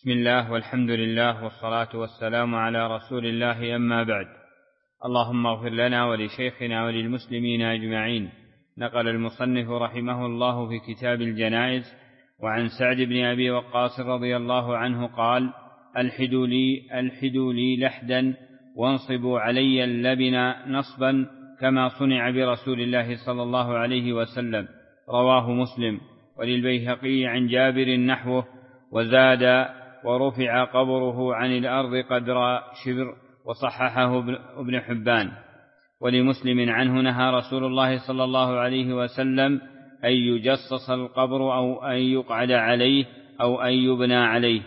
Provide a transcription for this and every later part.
بسم الله والحمد لله والصلاة والسلام على رسول الله، أما بعد. اللهم اغفر لنا ولشيخنا وللمسلمين أجمعين. نقل المصنف رحمه الله في كتاب الجنائز وعن سعد بن أبي وقاص رضي الله عنه قال: ألحدوا لي لحدا وانصبوا علي اللبن نصبا كما صنع برسول الله صلى الله عليه وسلم. رواه مسلم. وللبيهقي عن جابر نحوه، وزاد: ورفع قبره عن الأرض قدر شبر، وصححه ابن حبان. ولمسلم عنه: نهى رسول الله صلى الله عليه وسلم أن يجصص القبر أو أن يقعد عليه أو أن يبنى عليه.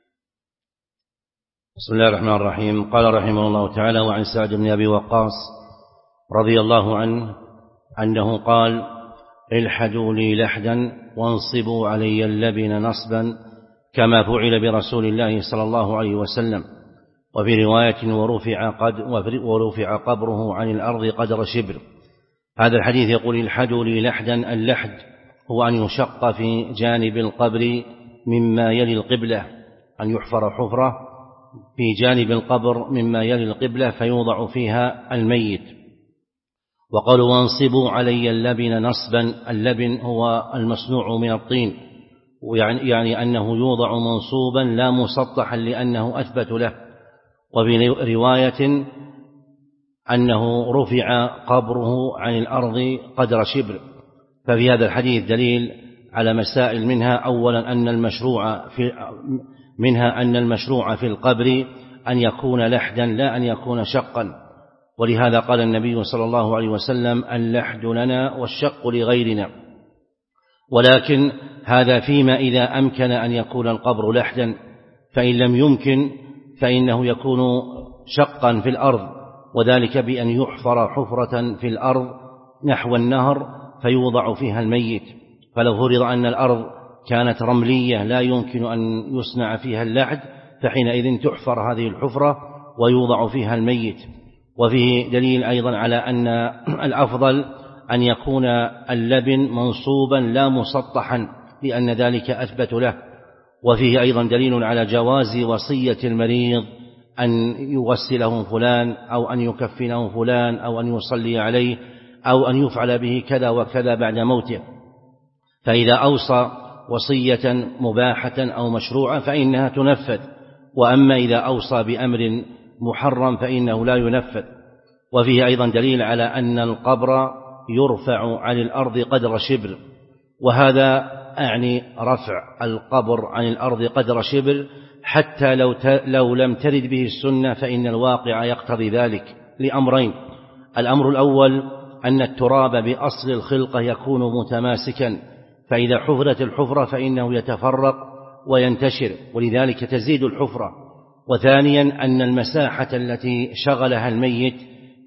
بسم الله الرحمن الرحيم. قال رحمه الله تعالى: وعن سعد بن أبي وقاص رضي الله عنه أنه قال: الحدوا لي لحدا وانصبوا علي اللبن نصبا كما فعل برسول الله صلى الله عليه وسلم. وفي رواية: ورفع قبره عن الأرض قدر شبر. هذا الحديث يقول: الحدوا لي لحدا. اللحد هو أن يشق في جانب القبر مما يلي القبلة، أن يحفر حفرة في جانب القبر مما يلي القبلة فيوضع فيها الميت. وقالوا: وانصبوا علي اللبن نصبا. اللبن هو المصنوع من الطين، يعني أنه يوضع منصوبا لا مسطحا لأنه أثبت له. وفي رواية أنه رفع قبره عن الأرض قدر شبر. ففي هذا الحديث دليل على مسائل، منها أولا أن المشروع في القبر أن يكون لحدا لا أن يكون شقا. ولهذا قال النبي صلى الله عليه وسلم: اللحد لنا والشق لغيرنا. ولكن هذا فيما إذا أمكن أن يكون القبر لحدا، فإن لم يمكن فإنه يكون شقا في الأرض، وذلك بأن يحفر حفرة في الأرض نحو النهر فيوضع فيها الميت. فلو فرض أن الأرض كانت رملية لا يمكن أن يصنع فيها اللحد، فحينئذ تحفر هذه الحفرة ويوضع فيها الميت. وفيه دليل أيضا على أن الأفضل أن يكون اللبن منصوبا لا مسطحا، لأن ذلك أثبت له. وفيه أيضا دليل على جواز وصية المريض أن يغسله فلان أو أن يكفنه فلان أو أن يصلي عليه أو أن يفعل به كذا وكذا بعد موته. فإذا أوصى وصية مباحة أو مشروعة فإنها تنفذ، وأما إذا أوصى بأمر محرم فإنه لا ينفذ. وفيه أيضا دليل على أن القبر يرفع عن الأرض قدر شبر، وهذا أعني رفع القبر عن الأرض قدر شبر حتى لو لم ترد به السنة، فإن الواقع يقتضي ذلك لأمرين: الأمر الأول أن التراب بأصل الخلقة يكون متماسكا، فإذا حفرت الحفرة فإنه يتفرق وينتشر، ولذلك تزيد الحفرة. وثانيا أن المساحة التي شغلها الميت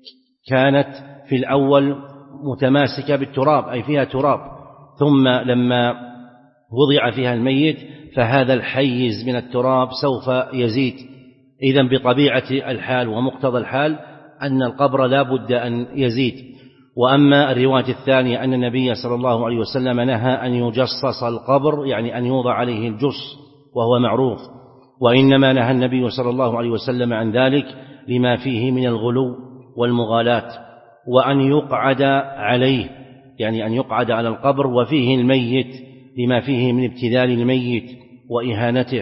كانت في الأول متماسكة بالتراب، أي فيها تراب، ثم لما وضع فيها الميت فهذا الحيز من التراب سوف يزيد. إذن بطبيعة الحال ومقتضى الحال أن القبر لا بد أن يزيد. وأما الرواية الثانية أن النبي صلى الله عليه وسلم نهى أن يجصص القبر، يعني أن يوضع عليه الجص وهو معروف، وإنما نهى النبي صلى الله عليه وسلم عن ذلك لما فيه من الغلو والمغالاة. وأن يقعد عليه، يعني أن يقعد على القبر وفيه الميت لما فيه من ابتذال الميت وإهانته.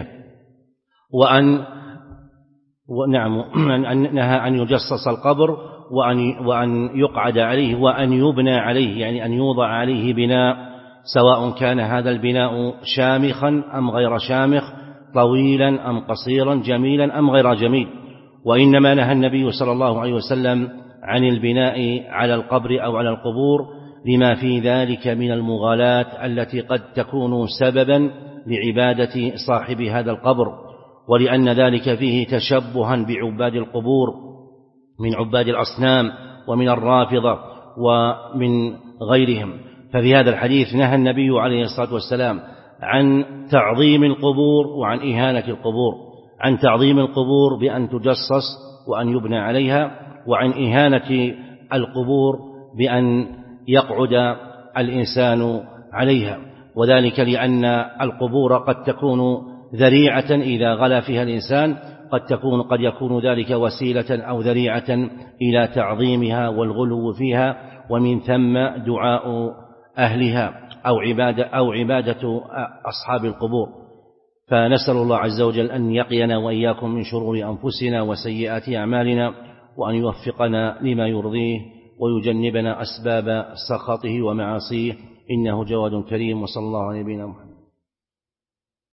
نهى أن يجصص القبر وأن يقعد عليه وأن يبنى عليه، يعني أن يوضع عليه بناء، سواء كان هذا البناء شامخا أم غير شامخ، طويلا أم قصيرا، جميلا أم غير جميل. وإنما نهى النبي صلى الله عليه وسلم عن البناء على القبر أو على القبور لما في ذلك من المغالاة التي قد تكون سببا لعبادة صاحب هذا القبر، ولأن ذلك فيه تشبها بعباد القبور من عباد الأصنام ومن الرافضة ومن غيرهم. ففي هذا الحديث نهى النبي عليه الصلاة والسلام عن تعظيم القبور وعن إهانة القبور: عن تعظيم القبور بأن تجصص وأن يبنى عليها، وعن إهانة القبور بأن يقعد الإنسان عليها. وذلك لأن القبور قد تكون ذريعة إذا غلا فيها الإنسان قد يكون ذلك وسيلة أو ذريعة إلى تعظيمها والغلو فيها، ومن ثم دعاء أهلها أو عبادة أصحاب القبور. فنسأل الله عز وجل أن يقينا وإياكم من شرور أنفسنا وسيئات أعمالنا، وأن يوفقنا لما يرضيه ويجنبنا أسباب سخطه ومعاصيه، إنه جواد كريم. وصلى الله على نبينا محمد.